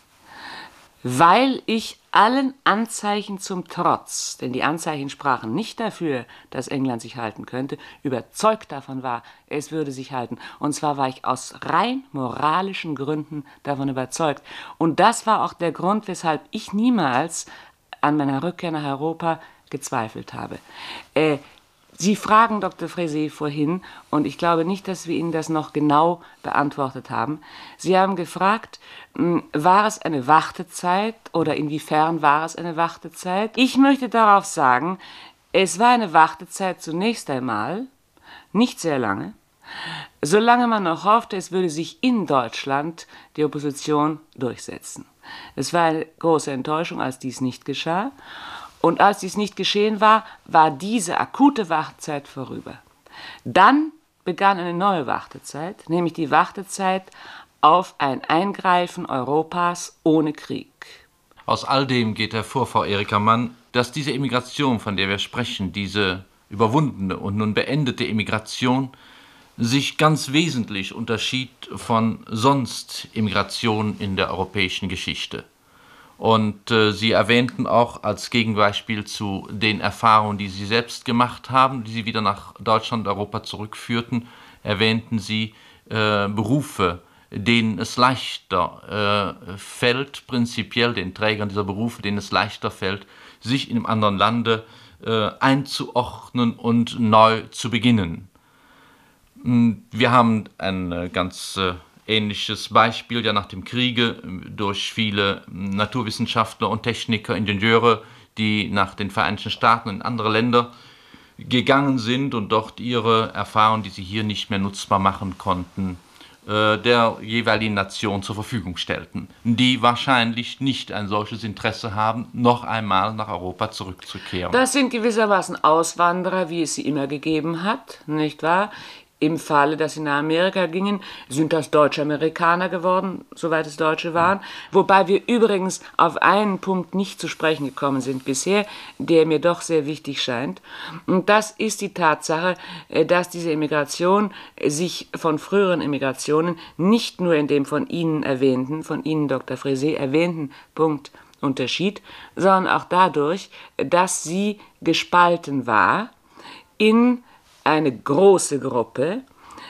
weil ich allen Anzeichen zum Trotz, denn die Anzeichen sprachen nicht dafür, dass England sich halten könnte, überzeugt davon war, es würde sich halten. Und zwar war ich aus rein moralischen Gründen davon überzeugt. Und das war auch der Grund, weshalb ich niemals an meiner Rückkehr nach Europa gezweifelt habe. Äh, Sie fragen Doktor Frézé vorhin, und ich glaube nicht, dass wir Ihnen das noch genau beantwortet haben. Sie haben gefragt, war es eine Wartezeit oder inwiefern war es eine Wartezeit? Ich möchte darauf sagen, es war eine Wartezeit zunächst einmal, nicht sehr lange, solange man noch hoffte, es würde sich in Deutschland die Opposition durchsetzen. Es war eine große Enttäuschung, als dies nicht geschah. Und als dies nicht geschehen war, war diese akute Wartezeit vorüber. Dann begann eine neue Wartezeit, nämlich die Wartezeit auf ein Eingreifen Europas ohne Krieg. Aus all dem geht hervor, Frau Erika Mann, dass diese Emigration, von der wir sprechen, diese überwundene und nun beendete Emigration, sich ganz wesentlich unterschied von sonst Emigration in der europäischen Geschichte. Und äh, Sie erwähnten auch als Gegenbeispiel zu den Erfahrungen, die Sie selbst gemacht haben, die Sie wieder nach Deutschland und Europa zurückführten, erwähnten Sie äh, Berufe, denen es leichter äh, fällt, prinzipiell den Trägern dieser Berufe, denen es leichter fällt, sich in einem anderen Lande äh, einzuordnen und neu zu beginnen. Wir haben ein ganz äh, ähnliches Beispiel ja nach dem Kriege durch viele Naturwissenschaftler und Techniker, Ingenieure, die nach den Vereinigten Staaten und in andere Länder gegangen sind und dort ihre Erfahrungen, die sie hier nicht mehr nutzbar machen konnten, äh, der jeweiligen Nation zur Verfügung stellten, die wahrscheinlich nicht ein solches Interesse haben, noch einmal nach Europa zurückzukehren. Das sind gewissermaßen Auswanderer, wie es sie immer gegeben hat, nicht wahr? Im Falle, dass sie nach Amerika gingen, sind das deutsche Amerikaner geworden, soweit es Deutsche waren. Wobei wir übrigens auf einen Punkt nicht zu sprechen gekommen sind bisher, der mir doch sehr wichtig scheint. Und das ist die Tatsache, dass diese Emigration sich von früheren Emigrationen nicht nur in dem von Ihnen erwähnten, von Ihnen, Doktor Frisé, erwähnten Punkt unterschied, sondern auch dadurch, dass sie gespalten war in eine große Gruppe,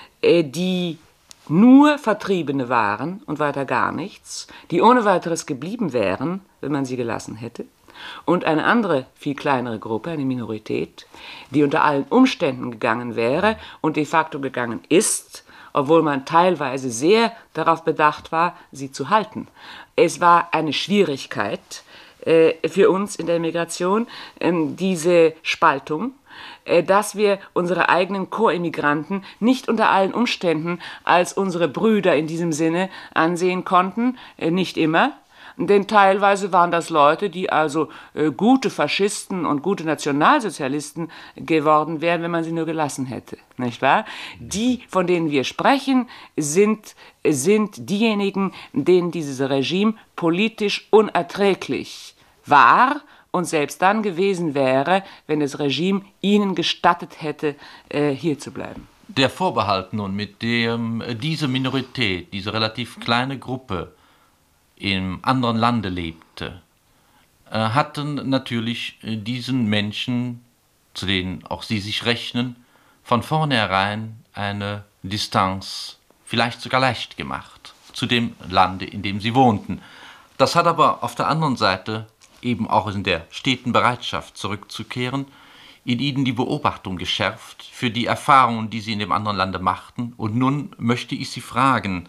die nur Vertriebene waren und weiter gar nichts, die ohne weiteres geblieben wären, wenn man sie gelassen hätte, und eine andere, viel kleinere Gruppe, eine Minorität, die unter allen Umständen gegangen wäre und de facto gegangen ist, obwohl man teilweise sehr darauf bedacht war, sie zu halten. Es war eine Schwierigkeit äh, für uns in der Migration, äh, diese Spaltung, dass wir unsere eigenen Co-Emigranten nicht unter allen Umständen als unsere Brüder in diesem Sinne ansehen konnten, nicht immer, denn teilweise waren das Leute, die also gute Faschisten und gute Nationalsozialisten geworden wären, wenn man sie nur gelassen hätte, nicht wahr? Die, von denen wir sprechen, sind, sind diejenigen, denen dieses Regime politisch unerträglich war und selbst dann gewesen wäre, wenn das Regime ihnen gestattet hätte, äh, hier zu bleiben. Der Vorbehalt nun, mit dem diese Minorität, diese relativ kleine Gruppe im anderen Lande lebte, äh, hatten natürlich diesen Menschen, zu denen auch Sie sich rechnen, von vornherein eine Distanz vielleicht sogar leicht gemacht zu dem Lande, in dem sie wohnten. Das hat aber auf der anderen Seite eben auch in der steten Bereitschaft zurückzukehren, in ihnen die Beobachtung geschärft für die Erfahrungen, die sie in dem anderen Lande machten. Und nun möchte ich Sie fragen,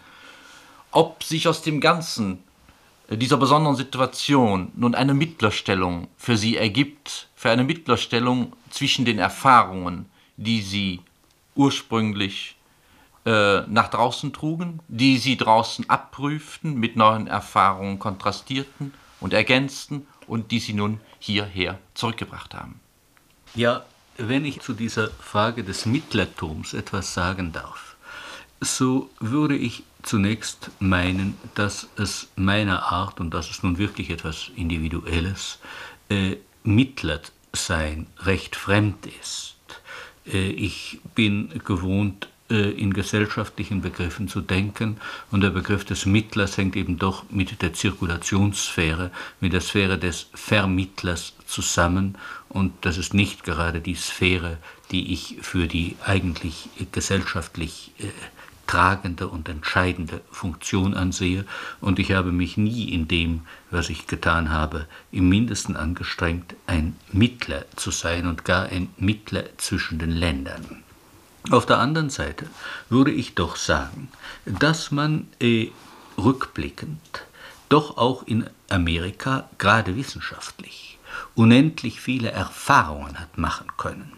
ob sich aus dem Ganzen dieser besonderen Situation nun eine Mittlerstellung für Sie ergibt, für eine Mittlerstellung zwischen den Erfahrungen, die Sie ursprünglich äh, nach draußen trugen, die Sie draußen abprüften, mit neuen Erfahrungen kontrastierten und ergänzten, und die Sie nun hierher zurückgebracht haben. Ja, wenn ich zu dieser Frage des Mittlertums etwas sagen darf, so würde ich zunächst meinen, dass es meiner Art, und das ist nun wirklich etwas Individuelles, äh, Mittlertsein recht fremd ist. Äh, ich bin gewohnt, in gesellschaftlichen Begriffen zu denken, und der Begriff des Mittlers hängt eben doch mit der Zirkulationssphäre, mit der Sphäre des Vermittlers zusammen, und das ist nicht gerade die Sphäre, die ich für die eigentlich gesellschaftlich äh, tragende und entscheidende Funktion ansehe, und ich habe mich nie in dem, was ich getan habe, im Mindesten angestrengt, ein Mittler zu sein und gar ein Mittler zwischen den Ländern. Auf der anderen Seite würde ich doch sagen, dass man äh, rückblickend doch auch in Amerika, gerade wissenschaftlich, unendlich viele Erfahrungen hat machen können,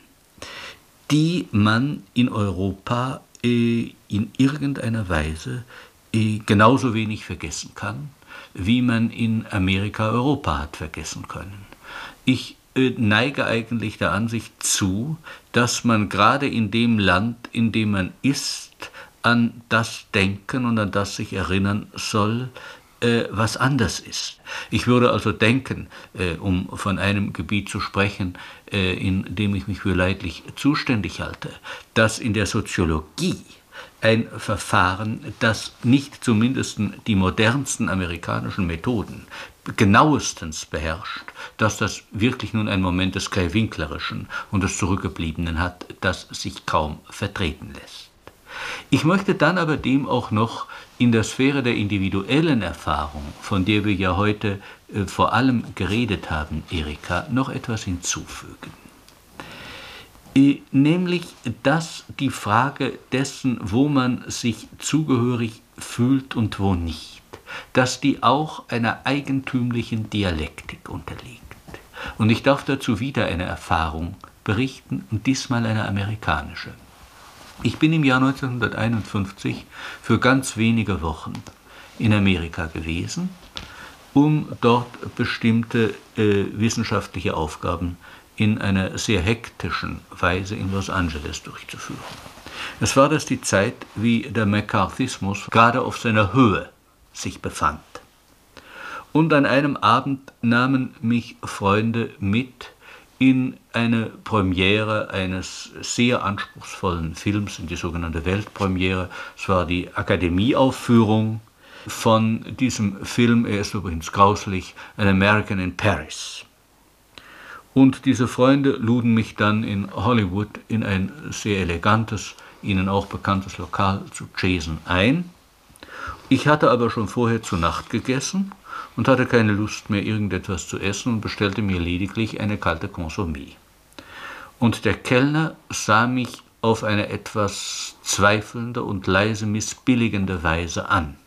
die man in Europa äh, in irgendeiner Weise äh, genauso wenig vergessen kann, wie man in Amerika Europa hat vergessen können. Ich neige eigentlich der Ansicht zu, dass man gerade in dem Land, in dem man ist, an das denken und an das sich erinnern soll, äh, was anders ist. Ich würde also denken, äh, um von einem Gebiet zu sprechen, äh, in dem ich mich für leidlich zuständig halte, dass in der Soziologie ein Verfahren, das nicht zumindest die modernsten amerikanischen Methoden genauestens beherrscht, dass das wirklich nun ein Moment des Krähwinklerischen und des Zurückgebliebenen hat, das sich kaum vertreten lässt. Ich möchte dann aber dem auch noch in der Sphäre der individuellen Erfahrung, von der wir ja heute äh, vor allem geredet haben, Erika, noch etwas hinzufügen. Nämlich, dass die Frage dessen, wo man sich zugehörig fühlt und wo nicht, dass die auch einer eigentümlichen Dialektik unterliegt. Und ich darf dazu wieder eine Erfahrung berichten, und diesmal eine amerikanische. Ich bin im Jahr neunzehnhunderteinundfünfzig für ganz wenige Wochen in Amerika gewesen, um dort bestimmte äh, wissenschaftliche Aufgaben in einer sehr hektischen Weise in Los Angeles durchzuführen. Es war das die Zeit, wie der McCarthyismus gerade auf seiner Höhe sich befand. Und an einem Abend nahmen mich Freunde mit in eine Premiere eines sehr anspruchsvollen Films, in die sogenannte Weltpremiere. Es war die Akademieaufführung von diesem Film, er ist übrigens grauslich, An American in Paris. Und diese Freunde luden mich dann in Hollywood in ein sehr elegantes, ihnen auch bekanntes Lokal zu Chasen ein. Ich hatte aber schon vorher zu Nacht gegessen und hatte keine Lust mehr, irgendetwas zu essen und bestellte mir lediglich eine kalte Consommé. Und der Kellner sah mich auf eine etwas zweifelnde und leise missbilligende Weise an.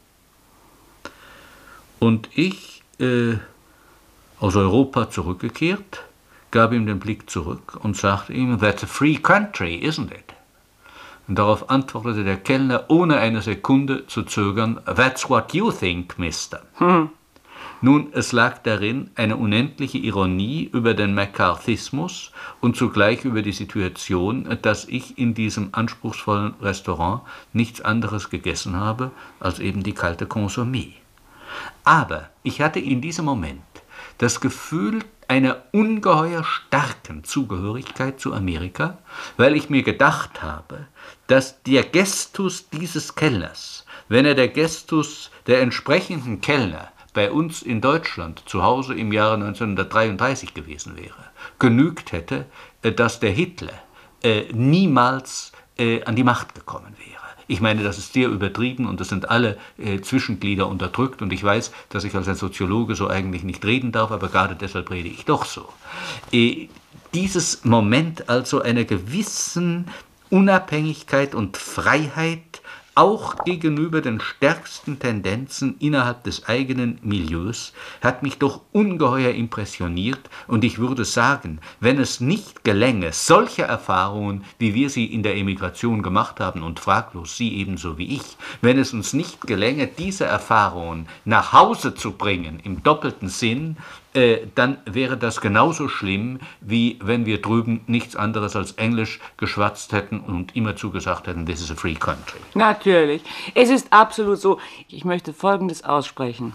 Und ich, äh, aus Europa zurückgekehrt, gab ihm den Blick zurück und sagte ihm, "That's a free country, isn't it?" Und darauf antwortete der Kellner, ohne eine Sekunde zu zögern, "That's what you think, Mister" Hm. Nun, es lag darin eine unendliche Ironie über den McCarthyismus und zugleich über die Situation, dass ich in diesem anspruchsvollen Restaurant nichts anderes gegessen habe als eben die kalte Consommé. Aber ich hatte in diesem Moment das Gefühl einer ungeheuer starken Zugehörigkeit zu Amerika, weil ich mir gedacht habe, dass der Gestus dieses Kellners, wenn er der Gestus der entsprechenden Kellner bei uns in Deutschland zu Hause im Jahre neunzehnhundertdreiunddreißig gewesen wäre, genügt hätte, dass der Hitler äh, niemals äh, an die Macht gekommen wäre. Ich meine, das ist sehr übertrieben und es sind alle äh, Zwischenglieder unterdrückt und ich weiß, dass ich als ein Soziologe so eigentlich nicht reden darf, aber gerade deshalb rede ich doch so. Äh, dieses Moment also einer gewissen Unabhängigkeit und Freiheit, auch gegenüber den stärksten Tendenzen innerhalb des eigenen Milieus, hat mich doch ungeheuer impressioniert und ich würde sagen, wenn es nicht gelänge, solche Erfahrungen, wie wir sie in der Emigration gemacht haben und fraglos Sie ebenso wie ich, wenn es uns nicht gelänge, diese Erfahrungen nach Hause zu bringen, im doppelten Sinn, äh, dann wäre das genauso schlimm, wie wenn wir drüben nichts anderes als Englisch geschwatzt hätten und immerzu gesagt hätten, this is a free country. Natürlich. Es ist absolut so. Ich möchte Folgendes aussprechen.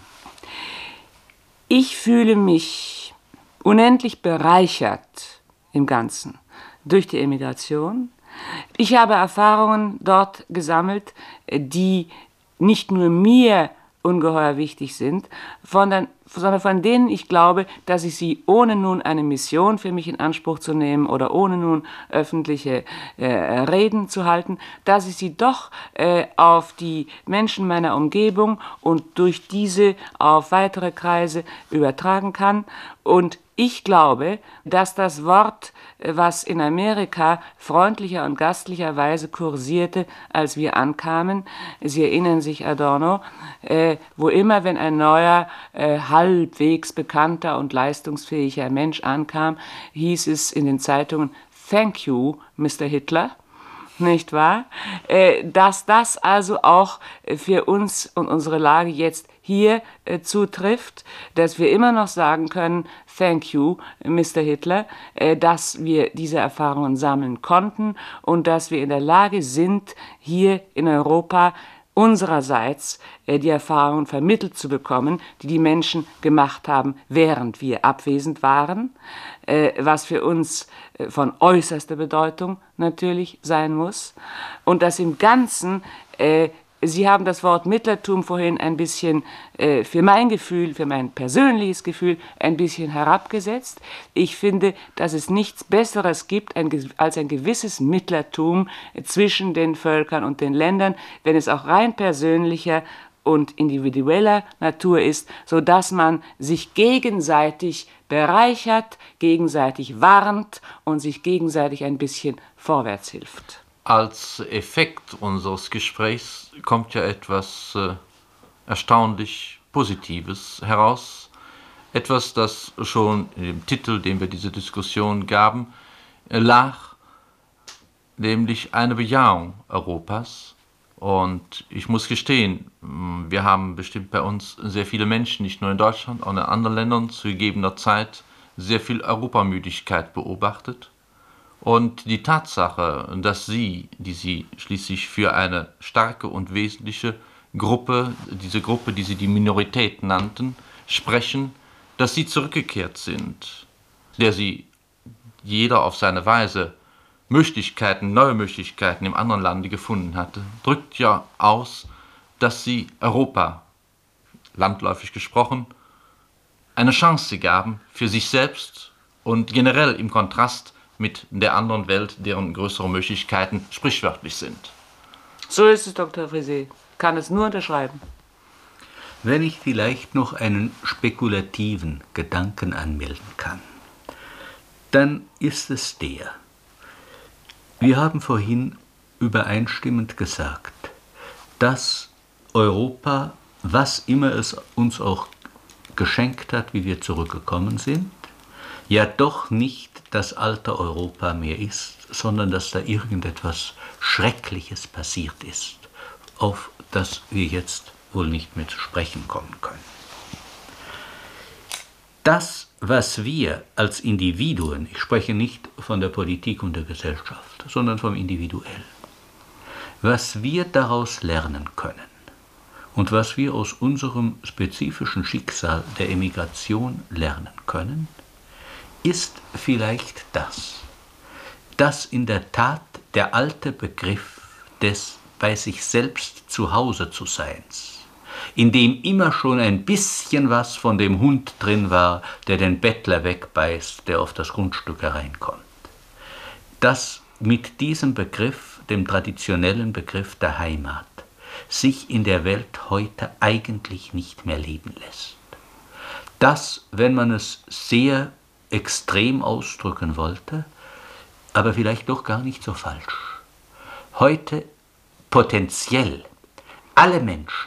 Ich fühle mich unendlich bereichert im Ganzen durch die Emigration. Ich habe Erfahrungen dort gesammelt, die nicht nur mir ungeheuer wichtig sind, sondern, sondern von denen ich glaube, dass ich sie ohne nun eine Mission für mich in Anspruch zu nehmen oder ohne nun öffentliche äh, Reden zu halten, dass ich sie doch äh, auf die Menschen meiner Umgebung und durch diese auf weitere Kreise übertragen kann. Und ich glaube, dass das Wort, was in Amerika freundlicher und gastlicherweise kursierte, als wir ankamen, Sie erinnern sich, Adorno, äh, wo immer, wenn ein neuer, äh, halbwegs bekannter und leistungsfähiger Mensch ankam, hieß es in den Zeitungen, "Thank you, Mister Hitler", nicht wahr? Äh, dass das also auch für uns und unsere Lage jetzt hier äh, zutrifft, dass wir immer noch sagen können, "Thank you, Mister Hitler", äh, dass wir diese Erfahrungen sammeln konnten und dass wir in der Lage sind, hier in Europa unsererseits äh, die Erfahrungen vermittelt zu bekommen, die die Menschen gemacht haben, während wir abwesend waren, äh, was für uns äh, von äußerster Bedeutung natürlich sein muss. Und dass im Ganzen äh, Sie haben das Wort Mittlertum vorhin ein bisschen äh, für mein Gefühl, für mein persönliches Gefühl, ein bisschen herabgesetzt. Ich finde, dass es nichts Besseres gibt ein, als ein gewisses Mittlertum zwischen den Völkern und den Ländern, wenn es auch rein persönlicher und individueller Natur ist, sodass man sich gegenseitig bereichert, gegenseitig warnt und sich gegenseitig ein bisschen vorwärts hilft. Als Effekt unseres Gesprächs kommt ja etwas äh, erstaunlich Positives heraus. Etwas, das schon in dem Titel, den wir diese Diskussion gaben, äh, lag, nämlich eine Bejahung Europas. Und ich muss gestehen, wir haben bestimmt bei uns sehr viele Menschen, nicht nur in Deutschland, auch in anderen Ländern zu gegebener Zeit sehr viel Europamüdigkeit beobachtet. Und die Tatsache, dass Sie, die Sie schließlich für eine starke und wesentliche Gruppe, diese Gruppe, die Sie die Minorität nannten, sprechen, dass Sie zurückgekehrt sind, der Sie jeder auf seine Weise Möglichkeiten, neue Möglichkeiten im anderen Lande gefunden hatte, drückt ja aus, dass sie Europa, landläufig gesprochen, eine Chance gaben für sich selbst und generell im Kontrast mit der anderen Welt, deren größere Möglichkeiten sprichwörtlich sind. So ist es, Doktor Frisé. Kann es nur unterschreiben. Wenn ich vielleicht noch einen spekulativen Gedanken anmelden kann, dann ist es der: Wir haben vorhin übereinstimmend gesagt, dass Europa, was immer es uns auch geschenkt hat, wie wir zurückgekommen sind, ja doch nicht das alte Europa mehr ist, sondern dass da irgendetwas Schreckliches passiert ist, auf das wir jetzt wohl nicht mehr zu sprechen kommen können. Das, was wir als Individuen, ich spreche nicht von der Politik und der Gesellschaft, sondern vom Individuell, was wir daraus lernen können und was wir aus unserem spezifischen Schicksal der Emigration lernen können, ist vielleicht das, dass in der Tat der alte Begriff des bei sich selbst zu Hause zu Seins, in dem immer schon ein bisschen was von dem Hund drin war, der den Bettler wegbeißt, der auf das Grundstück hereinkommt, dass mit diesem Begriff, dem traditionellen Begriff der Heimat, sich in der Welt heute eigentlich nicht mehr leben lässt. Das, wenn man es sehr extrem ausdrücken wollte, aber vielleicht doch gar nicht so falsch, heute potenziell alle Menschen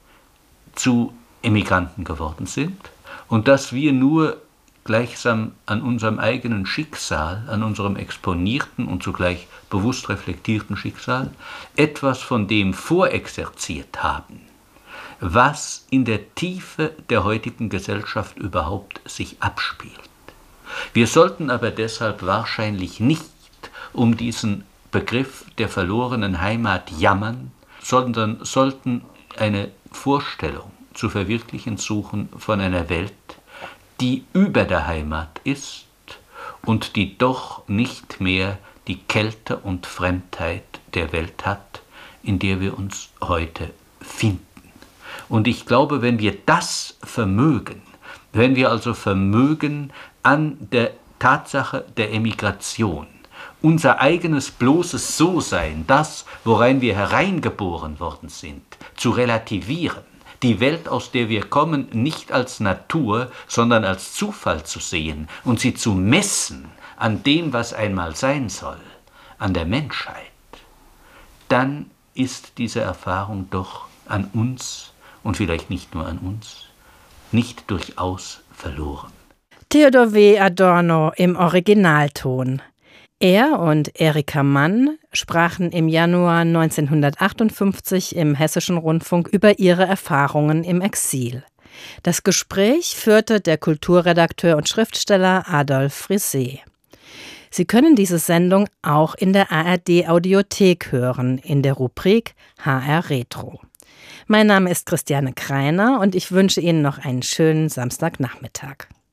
zu Emigranten geworden sind und dass wir nur gleichsam an unserem eigenen Schicksal, an unserem exponierten und zugleich bewusst reflektierten Schicksal, etwas von dem vorexerziert haben, was in der Tiefe der heutigen Gesellschaft überhaupt sich abspielt. Wir sollten aber deshalb wahrscheinlich nicht um diesen Begriff der verlorenen Heimat jammern, sondern sollten eine Vorstellung zu verwirklichen suchen von einer Welt, die über der Heimat ist und die doch nicht mehr die Kälte und Fremdheit der Welt hat, in der wir uns heute finden. Und ich glaube, wenn wir das vermögen, wenn wir also vermögen, an der Tatsache der Emigration unser eigenes bloßes So-Sein, das, worein wir hereingeboren worden sind, zu relativieren, die Welt, aus der wir kommen, nicht als Natur, sondern als Zufall zu sehen und sie zu messen an dem, was einmal sein soll, an der Menschheit, dann ist diese Erfahrung doch an uns und vielleicht nicht nur an uns, nicht durchaus verloren. Theodor W. Adorno im Originalton. Er und Erika Mann sprachen im Januar neunzehnhundertachtundfünfzig im Hessischen Rundfunk über ihre Erfahrungen im Exil. Das Gespräch führte der Kulturredakteur und Schriftsteller Adolf Frisé. Sie können diese Sendung auch in der A R D-Audiothek hören, in der Rubrik H R Retro. Mein Name ist Christiane Kreiner und ich wünsche Ihnen noch einen schönen Samstagnachmittag.